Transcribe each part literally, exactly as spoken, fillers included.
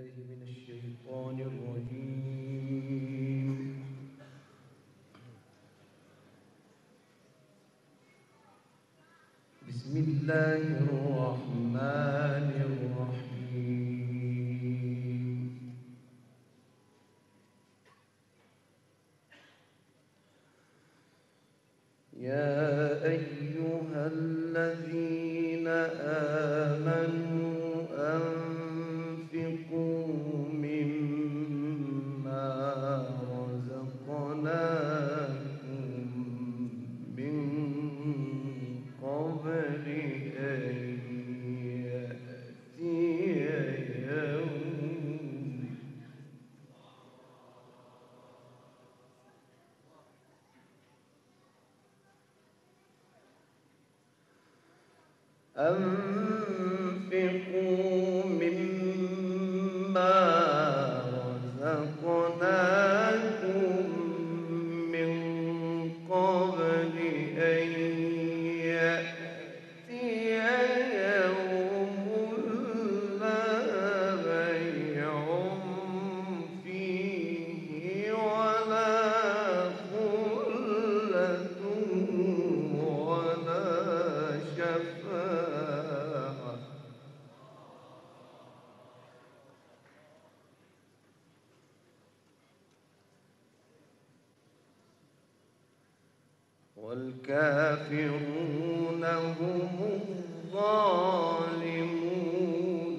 بالله من الشيطان الرجيم. بسم الله الرحمن الرحيم. يا أيها الذين آمنوا أنفقوا مما رزقناكم من قبل أن يأتي يوم أنفقوا مما رزقناكم من قبل أن يأتي يوم لا بيع فيه ولا خلة ولا شفاعة والكافرون هم الظالمون.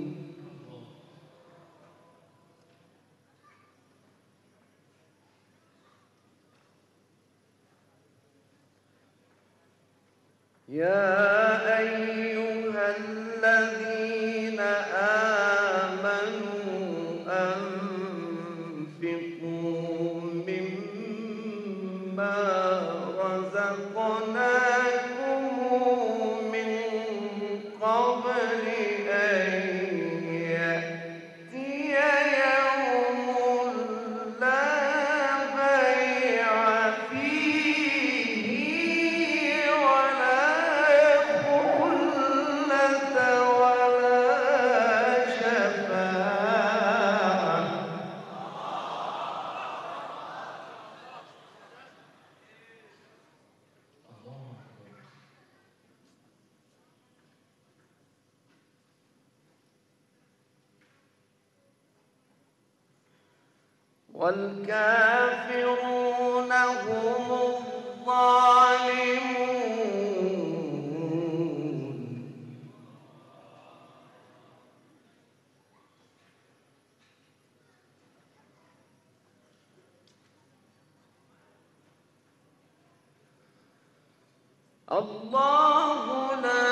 يا أيها الذين آمنوا أنفقوا مما رزقناكم من قبل أن يأتي يوم لا بيع فيه ولا خلة ولا شفاعة والكافرون هم الظالمون. الله لا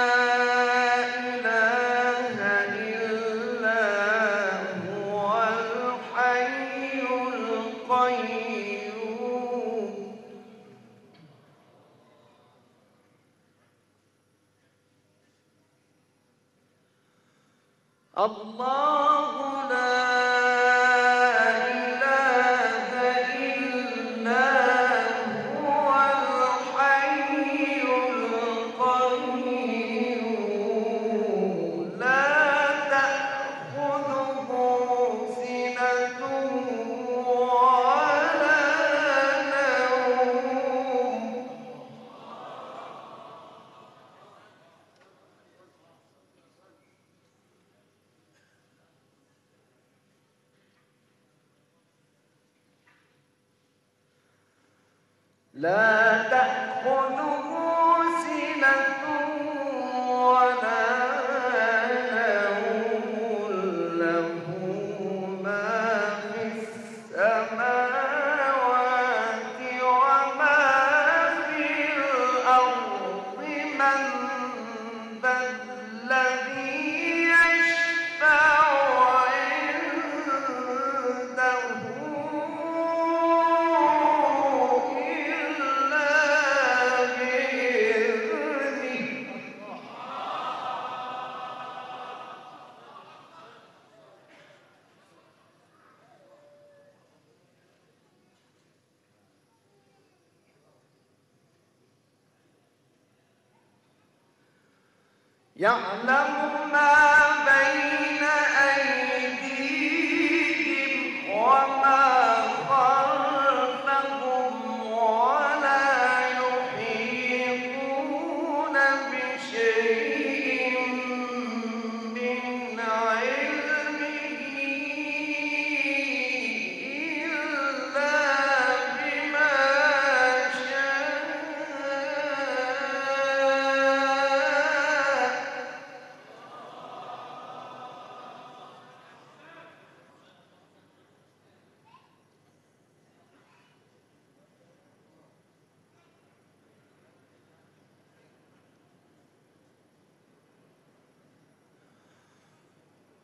إله إلا هو الحي القيوم. الله لا إله إلا هو الحي القيوم لا تأخذه سنة ولا نوم. لا تأخذه سنة ولا نوم له ما في السماوات وما في الأرض. من ذا الذي يشفع عنده يعلم ما بين أيديهم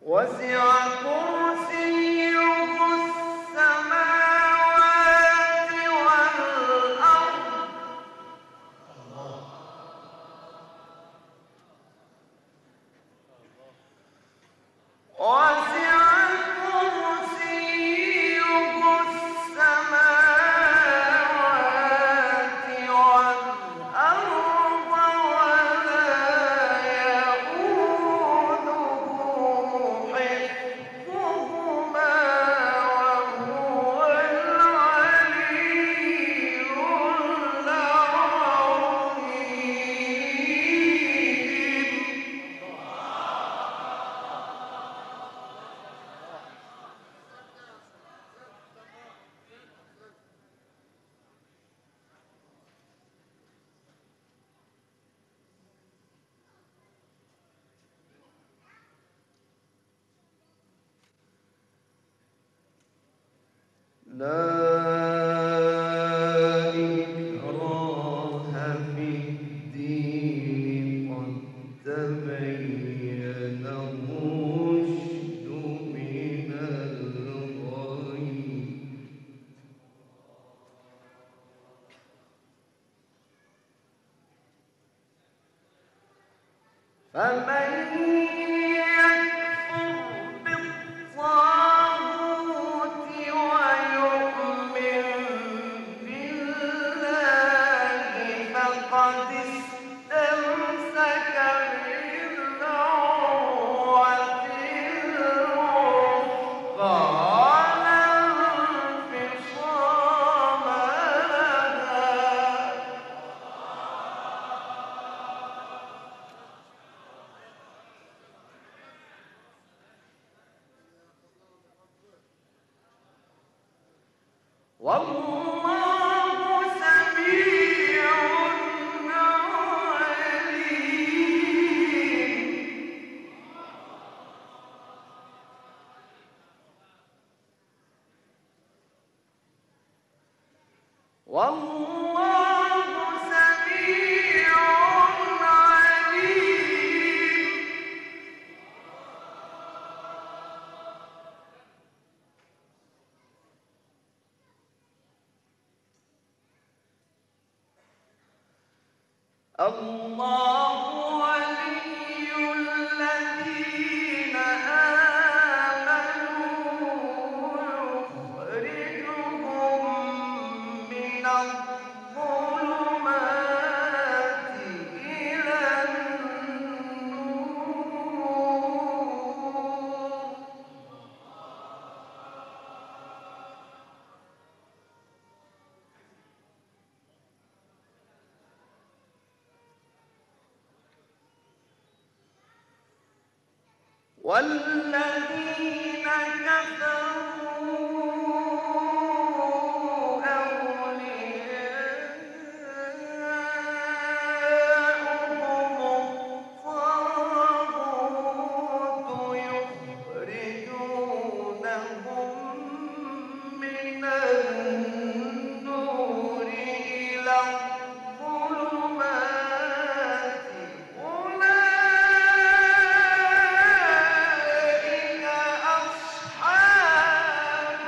وسع كرسيه السماوات والأرض وسع كرسيه السماوات والأرض ولا يئوده حفظهما وهو العلي العظيم. لا إكراه في الدين قد تبين الرشد من الغي فمن يكفر بالطاغوت ويؤمن بالله فقد استمسك بالعروة الوثقى لا انفصام لها. والله سميع عليم. والله سميع عليم. الله ولي الذين آمنوا يخرجهم من الظلمات إلى النور. والذين كفروا أولياؤهم الطاغوت يخرجونهم من النور إلى الظلمات أولئك أصحاب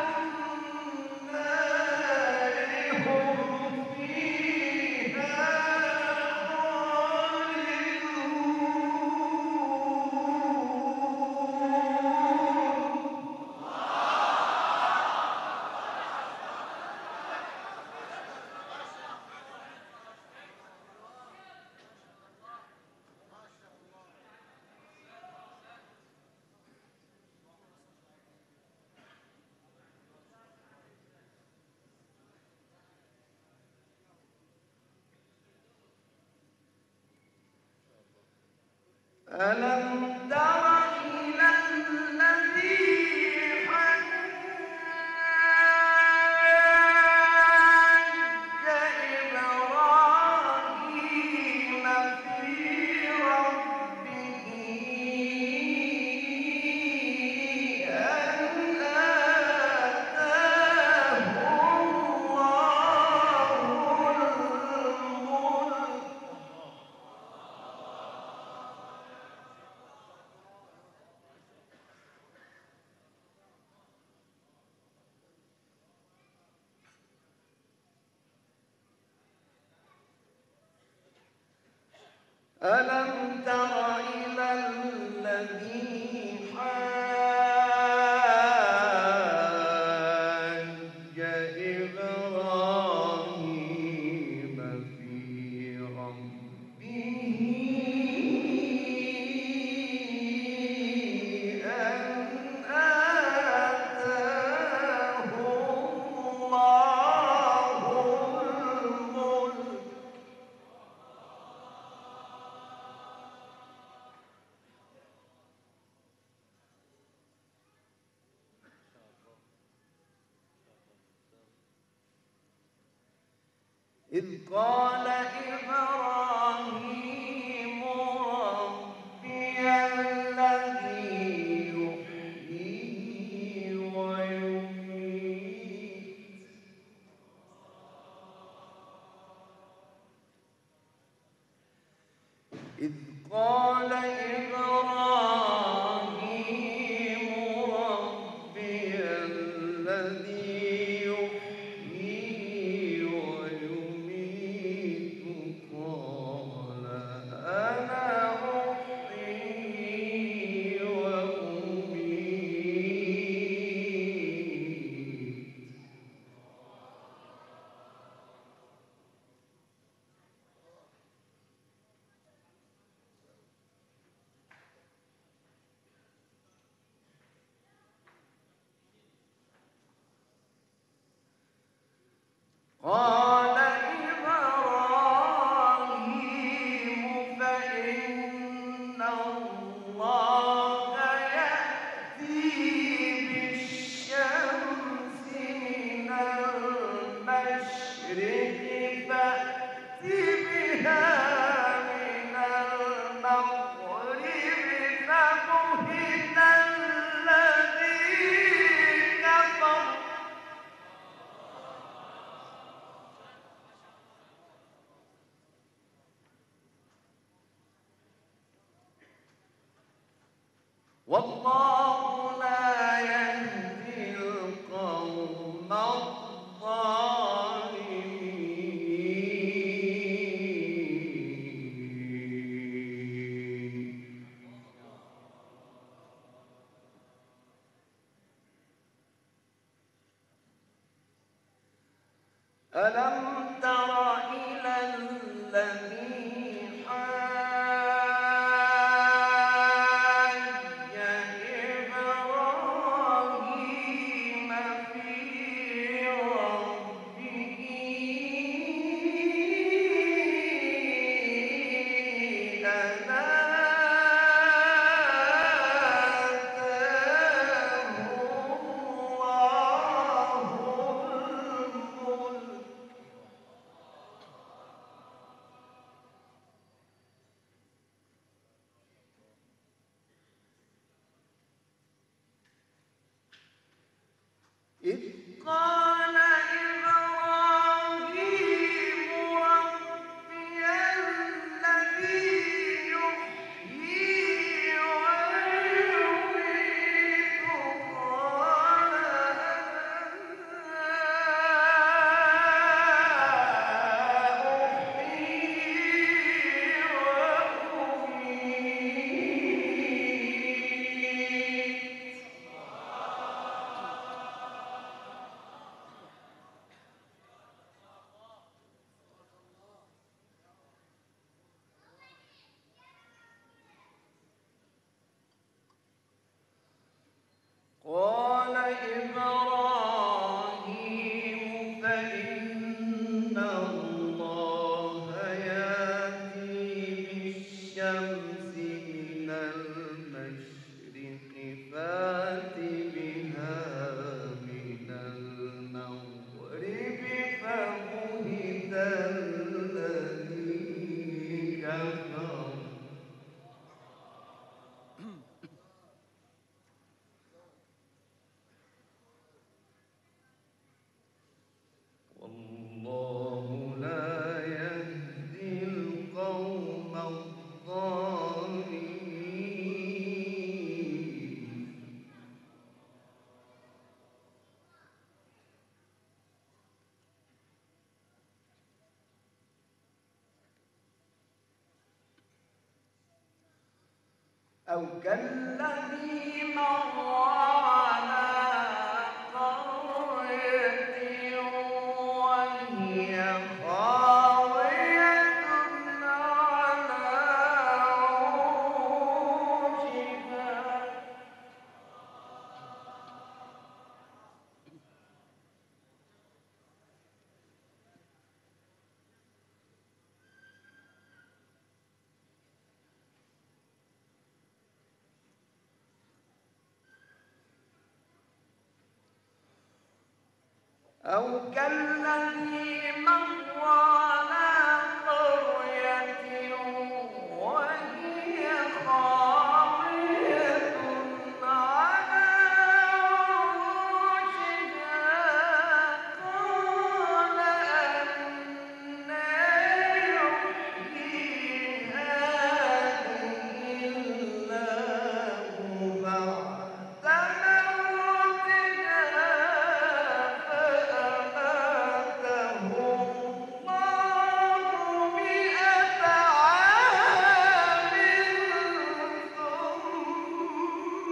النار هم فيها خالدون. ألم تر إلى الذي حاج إبراهيم في ربه أن آتاه الله الملك ألم تر إلى الذي حاج إبراهيم في ربه أن آتاه الله الملك إذ قال إبراهيم ربي الذي يحيي ويميت إذ قال إبراهيم ربي الذي يحيي ويميت قال أنا أحيي وأميت قال إبراهيم فإن الله يأتي بالشمس من المشرق فأت بها من المغرب فبهت الذي كفر والله لا يهدي القوم الظالمين ألم تر إلى الذي حاج إبراهيم في ربه أن آتاه الله الملك أو كالذي مر على قرية وهي خاوية على عروشها أو كالذي مر على قرية وهي خاوية على عروشها قال أنى يحيي هذه الله بعد موتها فأماته الله مئة عام ثم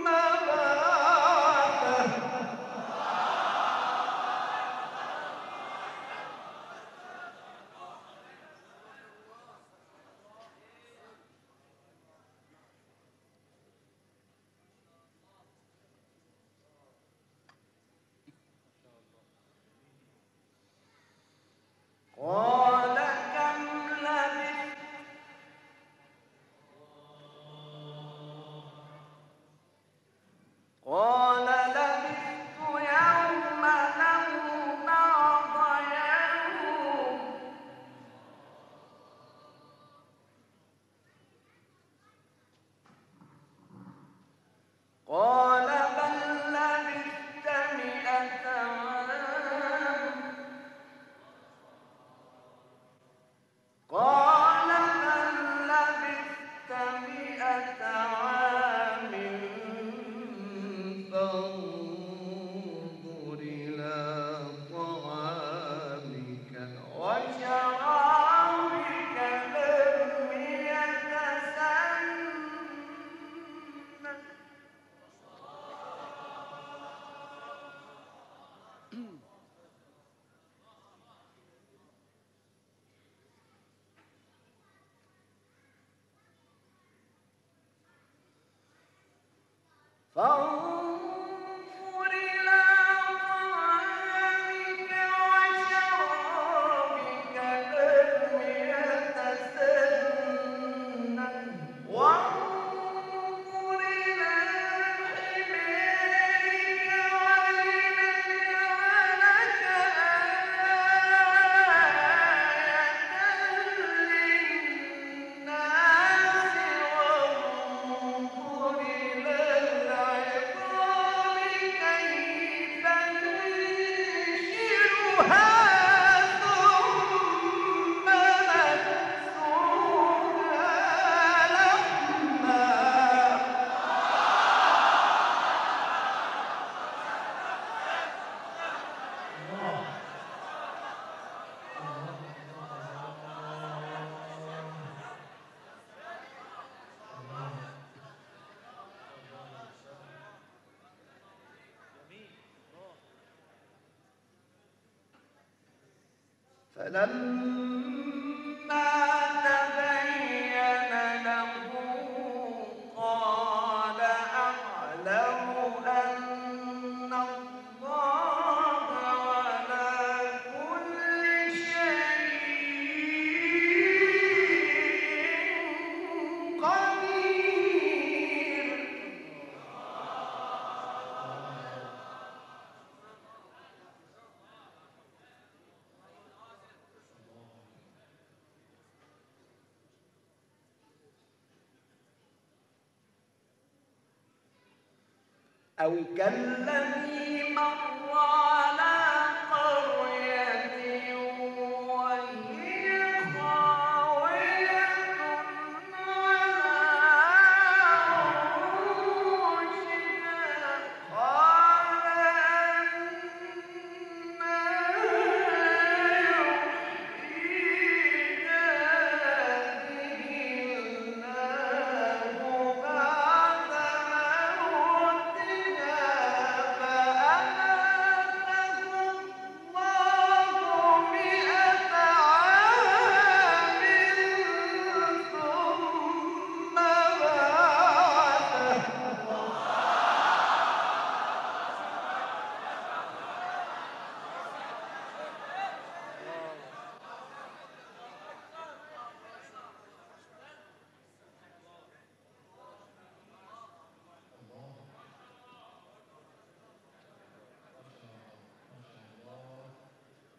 بعثه قال كم لبثت قال لبثت يوما أو بعض يوم قال بل لبثت مئة عام قال بل لبثت مئة عام فانظر إلى طعامك وشرابك لم يتسنه فانظر إلى طعامك وشرابك لم يتسنه وانظر إلى حمارك ولنجعلك آية للناس وانظر إلى العظام كيف ننشرها ثم نكسوها لحما فلما تبين له قال أعلم أن الله على كل شيء قدير أو كالذي مر على قرية وهي خاوية على عروشها قال أنى يحيي هذه الله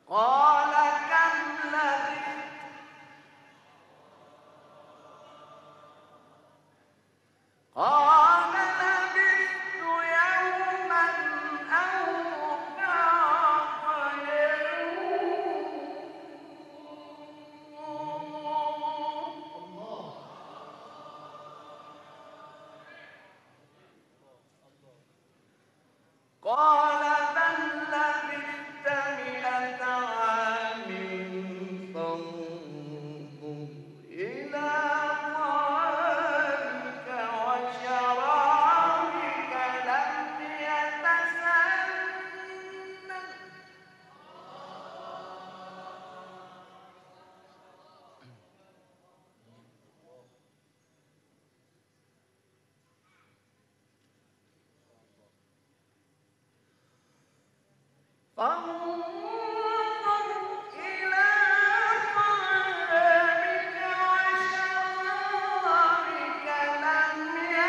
قال كم لبثت قال لبثت يوما أو بعض يوم قال بل لبثت مئة عام فانظر إلى طعامك وشرابك لم يتسنه فانظر إلى طعامك وشرابك لم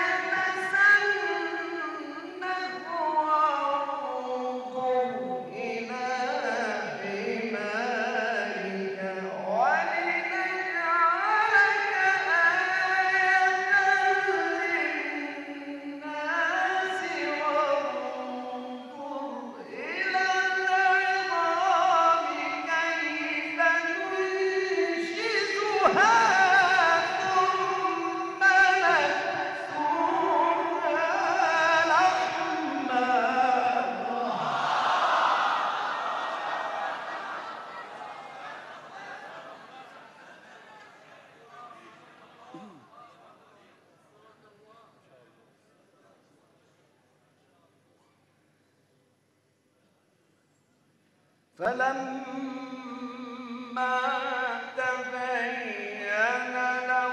يتسنه وانظر إلى حمارك ولنجعلك آية للناس وانظر إلى العظام كيف ننشزها ثم نكسوها لحما فلما تبين له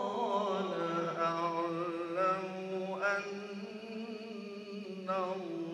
قال أعلم أن الله